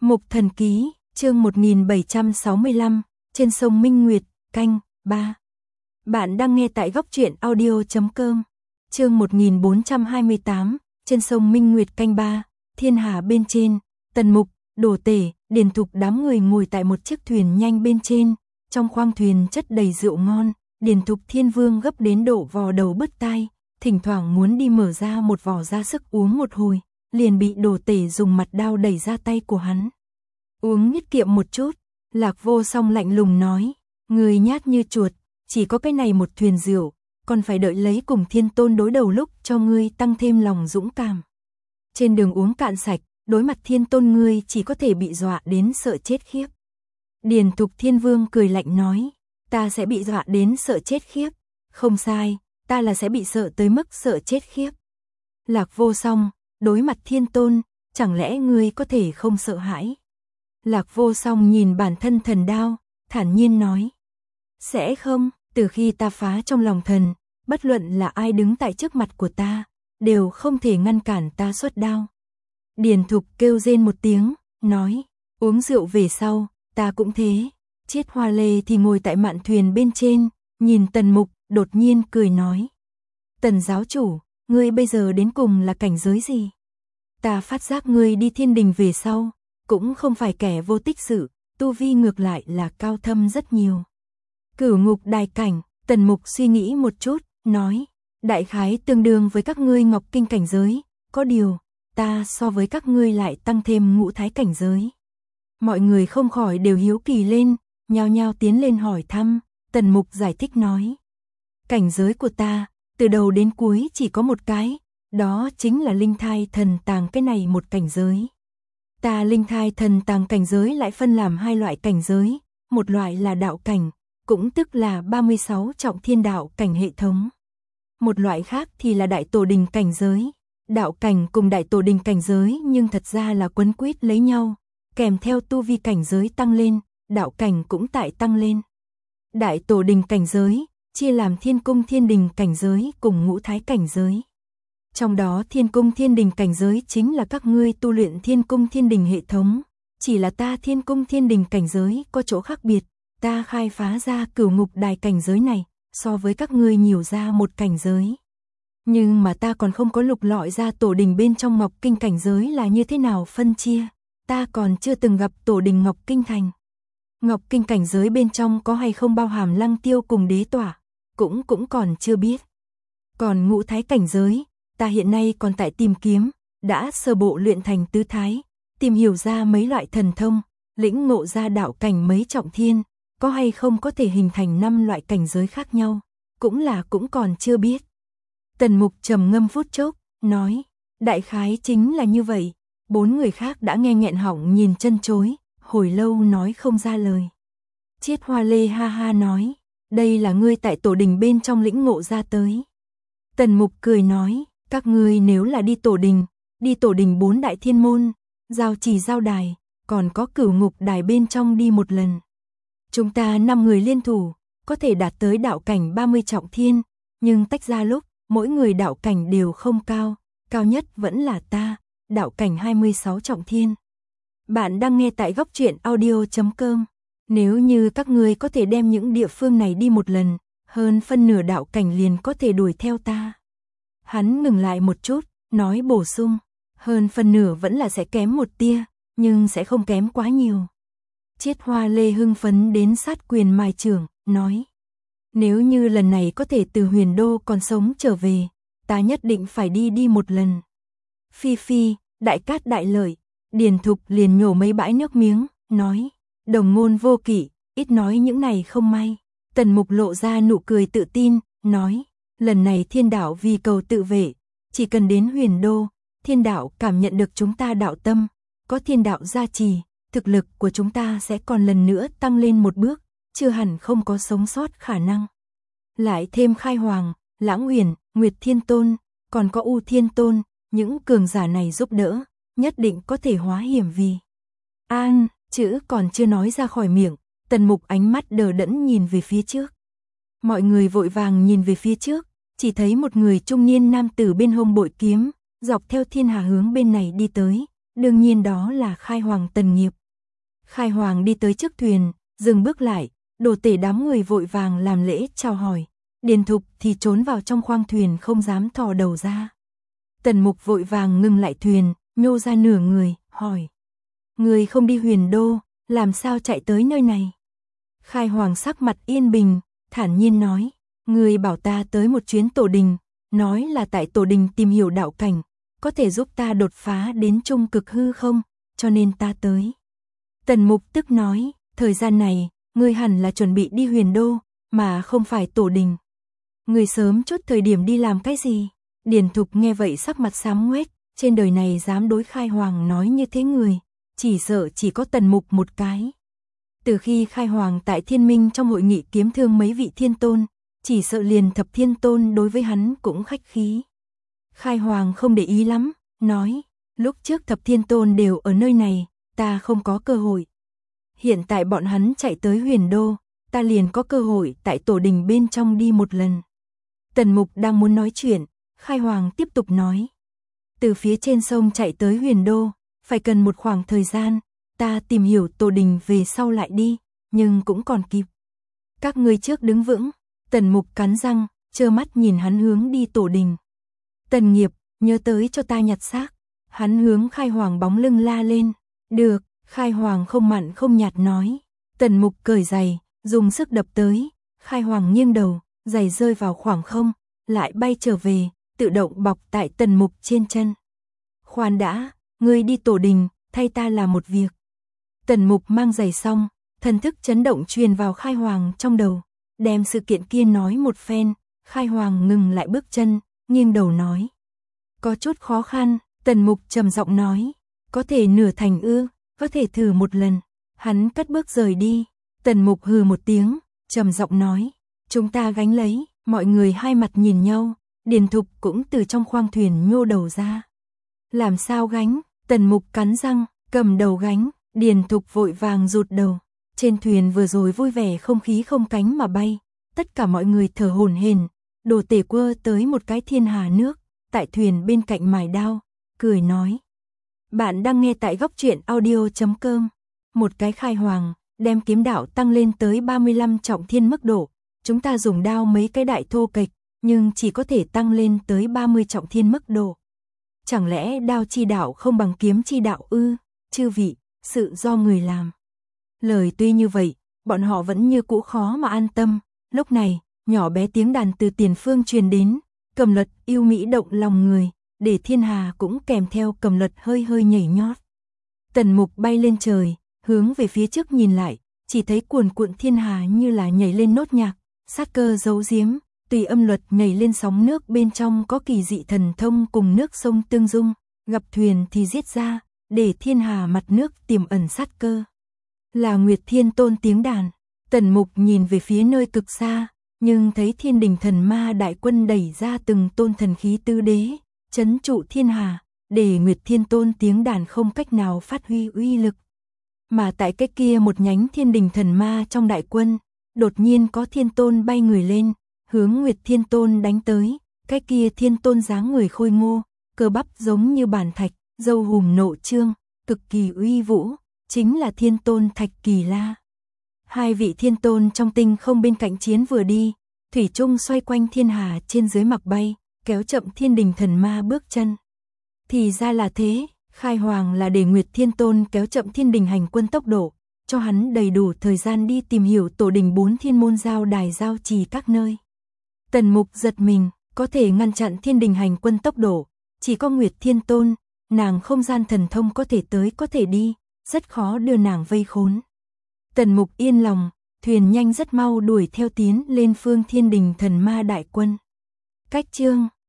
Mục Thần Ký, chương 1765, trên sông Minh Nguyệt, canh 3. Bạn đang nghe tại góc truyện audio.com. Chương 1428, trên sông Minh Nguyệt canh 3, thiên hà bên trên, Tần Mục, Đồ Tể, Điền Thục đám người ngồi tại một chiếc thuyền nhanh bên trên, trong khoang thuyền chất đầy rượu ngon, Điền Thục Thiên Vương gấp đến độ vò đầu bứt tai, thỉnh thoảng muốn đi mở ra một vò ra sức uống một hồi, liền bị Đồ Tể dùng mặt đao đẩy ra tay của hắn. Uống tiết kiệm một chút, Lạc Vô Song lạnh lùng nói, người nhát như chuột, chỉ có cái này một thuyền rượu, còn phải đợi lấy cùng Thiên Tôn đối đầu lúc cho ngươi tăng thêm lòng dũng cảm. Trên đường uống cạn sạch, đối mặt Thiên Tôn ngươi chỉ có thể bị dọa đến sợ chết khiếp. Điền Thục Thiên Vương cười lạnh nói, ta sẽ bị dọa đến sợ chết khiếp, không sai, ta là sẽ bị sợ tới mức sợ chết khiếp. Lạc Vô Song, đối mặt Thiên Tôn, chẳng lẽ ngươi có thể không sợ hãi? Lạc Vô Song nhìn bản thân thần đao, thản nhiên nói, sẽ không, từ khi ta phá trong lòng thần, bất luận là ai đứng tại trước mặt của ta, đều không thể ngăn cản ta xuất đao. Điền Thục kêu rên một tiếng, nói, uống rượu về sau, ta cũng thế. Chiết Hoa Lê thì ngồi tại mạn thuyền bên trên, nhìn Tần Mục, đột nhiên cười nói, Tần giáo chủ, ngươi bây giờ đến cùng là cảnh giới gì? Ta phát giác ngươi đi thiên đình về sau, cũng không phải kẻ vô tích sự, tu vi ngược lại là cao thâm rất nhiều. Cửu ngục đài cảnh, Tần Mục suy nghĩ một chút, nói, đại khái tương đương với các ngươi ngọc kinh cảnh giới, có điều, ta so với các ngươi lại tăng thêm ngũ thái cảnh giới. Mọi người không khỏi đều hiếu kỳ lên, nhao nhao tiến lên hỏi thăm, Tần Mục giải thích nói, cảnh giới của ta, từ đầu đến cuối chỉ có một cái, đó chính là linh thai thần tàng cái này một cảnh giới. Ta linh thai thần tàng cảnh giới lại phân làm hai loại cảnh giới, một loại là đạo cảnh, cũng tức là 36 trọng thiên đạo cảnh hệ thống. Một loại khác thì là đại tổ đình cảnh giới. Đạo cảnh cùng đại tổ đình cảnh giới nhưng thật ra là quấn quýt lấy nhau, kèm theo tu vi cảnh giới tăng lên, đạo cảnh cũng tại tăng lên. Đại tổ đình cảnh giới chia làm thiên cung thiên đình cảnh giới cùng ngũ thái cảnh giới. Trong đó thiên cung thiên đình cảnh giới chính là các ngươi tu luyện thiên cung thiên đình hệ thống, chỉ là ta thiên cung thiên đình cảnh giới có chỗ khác biệt, ta khai phá ra cửu ngục đài cảnh giới này, so với các ngươi nhiều ra một cảnh giới. Nhưng mà ta còn không có lục lọi ra tổ đình bên trong ngọc kinh cảnh giới là như thế nào phân chia, ta còn chưa từng gặp tổ đình ngọc kinh thành. Ngọc kinh cảnh giới bên trong có hay không bao hàm lăng tiêu cùng đế tỏa, cũng còn chưa biết. Còn ngũ thái cảnh giới, ta hiện nay còn tại tìm kiếm, đã sơ bộ luyện thành tứ thái, tìm hiểu ra mấy loại thần thông, lĩnh ngộ ra đạo cảnh mấy trọng thiên, có hay không có thể hình thành 5 loại cảnh giới khác nhau, cũng còn chưa biết. Tần Mục trầm ngâm phút chốc, nói, đại khái chính là như vậy. 4 người khác đã nghe nghẹn họng nhìn chân chối, hồi lâu nói không ra lời. Chiết Hoa Lê ha ha nói, đây là ngươi tại tổ đình bên trong lĩnh ngộ ra tới. Tần Mục cười nói, các ngươi nếu là đi tổ đình 4 đại thiên môn, giao trì giao đài, còn có cửu ngục đài bên trong đi một lần. Chúng ta 5 người liên thủ, có thể đạt tới đạo cảnh 30 trọng thiên, nhưng tách ra lúc, mỗi người đạo cảnh đều không cao, cao nhất vẫn là ta, đạo cảnh 26 trọng thiên. Bạn đang nghe tại góc truyện audio.com. Nếu như các ngươi có thể đem những địa phương này đi một lần, hơn phân nửa đạo cảnh liền có thể đuổi theo ta. Hắn ngừng lại một chút, nói bổ sung, hơn phân nửa vẫn là sẽ kém một tia, nhưng sẽ không kém quá nhiều. Chiết Hoa Lê hưng phấn đến sát quyền mài chưởng, nói, nếu như lần này có thể từ Huyền Đô còn sống trở về, ta nhất định phải đi một lần. Phi phi, đại cát đại lợi, Điền Thục liền nhổ mấy bãi nước miếng, nói, đồng ngôn vô kỷ, ít nói những này không may. Tần Mục lộ ra nụ cười tự tin, nói, lần này thiên đạo vì cầu tự vệ, chỉ cần đến Huyền Đô, thiên đạo cảm nhận được chúng ta đạo tâm, có thiên đạo gia trì, thực lực của chúng ta sẽ còn lần nữa tăng lên một bước, chưa hẳn không có sống sót khả năng. Lại thêm Khai Hoàng, Lãng Huyền, Nguyệt Thiên Tôn, còn có U Thiên Tôn, những cường giả này giúp đỡ, nhất định có thể hóa hiểm vì an, chữ còn chưa nói ra khỏi miệng, Tần Mục ánh mắt đờ đẫn nhìn về phía trước. Mọi người vội vàng nhìn về phía trước, chỉ thấy một người trung niên nam tử bên hông bội kiếm, dọc theo thiên hà hướng bên này đi tới, đương nhiên đó là Khai Hoàng Tần Nghiệp. Khai Hoàng đi tới trước thuyền, dừng bước lại, đồ tể đám người vội vàng làm lễ chào hỏi. Điền Thục thì trốn vào trong khoang thuyền không dám thò đầu ra. Tần Mục vội vàng ngừng lại thuyền, nhô ra nửa người, hỏi. Người không đi Huyền Đô, làm sao chạy tới nơi này? Khai Hoàng sắc mặt yên bình, thản nhiên nói. Người bảo ta tới một chuyến tổ đình, nói là tại tổ đình tìm hiểu đạo cảnh, có thể giúp ta đột phá đến trung cực hư không, cho nên ta tới. Tần Mục tức nói, thời gian này, ngươi hẳn là chuẩn bị đi Huyền Đô, mà không phải tổ đình. Ngươi sớm chút thời điểm đi làm cái gì? Điền Thục nghe vậy sắc mặt xám ngoét, trên đời này dám đối Khai Hoàng nói như thế người, chỉ sợ chỉ có Tần Mục một cái. Từ khi Khai Hoàng tại Thiên Minh trong hội nghị kiếm thương mấy vị thiên tôn, chỉ sợ liền Thập Thiên Tôn đối với hắn cũng khách khí. Khai Hoàng không để ý lắm, nói, lúc trước Thập Thiên Tôn đều ở nơi này, ta không có cơ hội. Hiện tại bọn hắn chạy tới Huyền Đô, ta liền có cơ hội tại tổ đình bên trong đi một lần. Tần Mục đang muốn nói chuyện, Khai Hoàng tiếp tục nói. Từ phía trên sông chạy tới Huyền Đô, phải cần một khoảng thời gian, ta tìm hiểu tổ đình về sau lại đi, nhưng cũng còn kịp. Các ngươi trước đứng vững. Tần Mục cắn răng, trơ mắt nhìn hắn hướng đi tổ đình. Tần Nghiệp, nhớ tới cho ta nhặt xác. Hắn hướng Khai Hoàng bóng lưng la lên. Được, Khai Hoàng không mặn không nhạt nói. Tần Mục cởi giày, dùng sức đập tới. Khai Hoàng nghiêng đầu, giày rơi vào khoảng không, lại bay trở về, tự động bọc tại Tần Mục trên chân. Khoan đã, ngươi đi tổ đình, thay ta làm một việc. Tần Mục mang giày xong, thần thức chấn động truyền vào Khai Hoàng trong đầu. Đem sự kiện kia nói một phen, Khai Hoàng ngừng lại bước chân, nghiêng đầu nói. Có chút khó khăn, Tần Mục trầm giọng nói. Có thể nửa thành ư, có thể thử một lần. Hắn cất bước rời đi, Tần Mục hừ một tiếng, trầm giọng nói. Chúng ta gánh lấy, mọi người hai mặt nhìn nhau, Điền Thục cũng từ trong khoang thuyền nhô đầu ra. Làm sao gánh, Tần Mục cắn răng, cầm đầu gánh, Điền Thục vội vàng rụt đầu. Trên thuyền vừa rồi vui vẻ không khí không cánh mà bay, tất cả mọi người thở hổn hển. Đồ tể quơ tới một cái thiên hà nước, tại thuyền bên cạnh mài đao, cười nói. Bạn đang nghe tại góc audio.com. Một cái Khai Hoàng, đem kiếm đạo tăng lên tới 35 trọng thiên mức độ. Chúng ta dùng đao mấy cái đại thô kệch, nhưng chỉ có thể tăng lên tới 30 trọng thiên mức độ. Chẳng lẽ đao chi đạo không bằng kiếm chi đạo ư? Chư vị, sự do người làm. Lời tuy như vậy, bọn họ vẫn như cũ khó mà an tâm. Lúc này, nhỏ bé tiếng đàn từ tiền phương truyền đến, cầm luật yêu mỹ động lòng người, để thiên hà cũng kèm theo cầm luật hơi hơi nhảy nhót. Tần Mục bay lên trời, hướng về phía trước nhìn lại, chỉ thấy cuồn cuộn thiên hà như là nhảy lên nốt nhạc, sát cơ giấu giếm, tùy âm luật nhảy lên sóng nước bên trong có kỳ dị thần thông cùng nước sông tương dung, gặp thuyền thì giết ra, để thiên hà mặt nước tiềm ẩn sát cơ. Là Nguyệt Thiên Tôn tiếng đàn. Tần Mục nhìn về phía nơi cực xa, nhưng thấy Thiên Đình thần ma đại quân đẩy ra từng tôn thần khí tứ đế, trấn trụ thiên hà, để Nguyệt Thiên Tôn tiếng đàn không cách nào phát huy uy lực. Mà tại cái kia một nhánh Thiên Đình thần ma trong đại quân, đột nhiên có Thiên Tôn bay người lên, hướng Nguyệt Thiên Tôn đánh tới. Cái kia Thiên Tôn dáng người khôi ngô, cơ bắp giống như bản thạch, râu hùm nộ trương, cực kỳ uy vũ, chính là Thiên Tôn Thạch Kỳ La. Hai vị Thiên Tôn trong tinh không bên cạnh chiến vừa đi, thủy chung xoay quanh thiên hà trên dưới mặc bay, kéo chậm Thiên Đình thần ma bước chân. Thì ra là thế, Khai Hoàng là để Nguyệt Thiên Tôn kéo chậm Thiên Đình hành quân tốc độ, cho hắn đầy đủ thời gian đi tìm hiểu tổ đình 4 thiên môn giao đài giao trì các nơi. Tần Mục giật mình, có thể ngăn chặn Thiên Đình hành quân tốc độ, chỉ có Nguyệt Thiên Tôn, nàng không gian thần thông có thể tới có thể đi, rất khó đưa nàng vây khốn. Tần Mục yên lòng, thuyền nhanh rất mau đuổi theo tiến lên phương Thiên Đình thần ma đại quân. Cách chương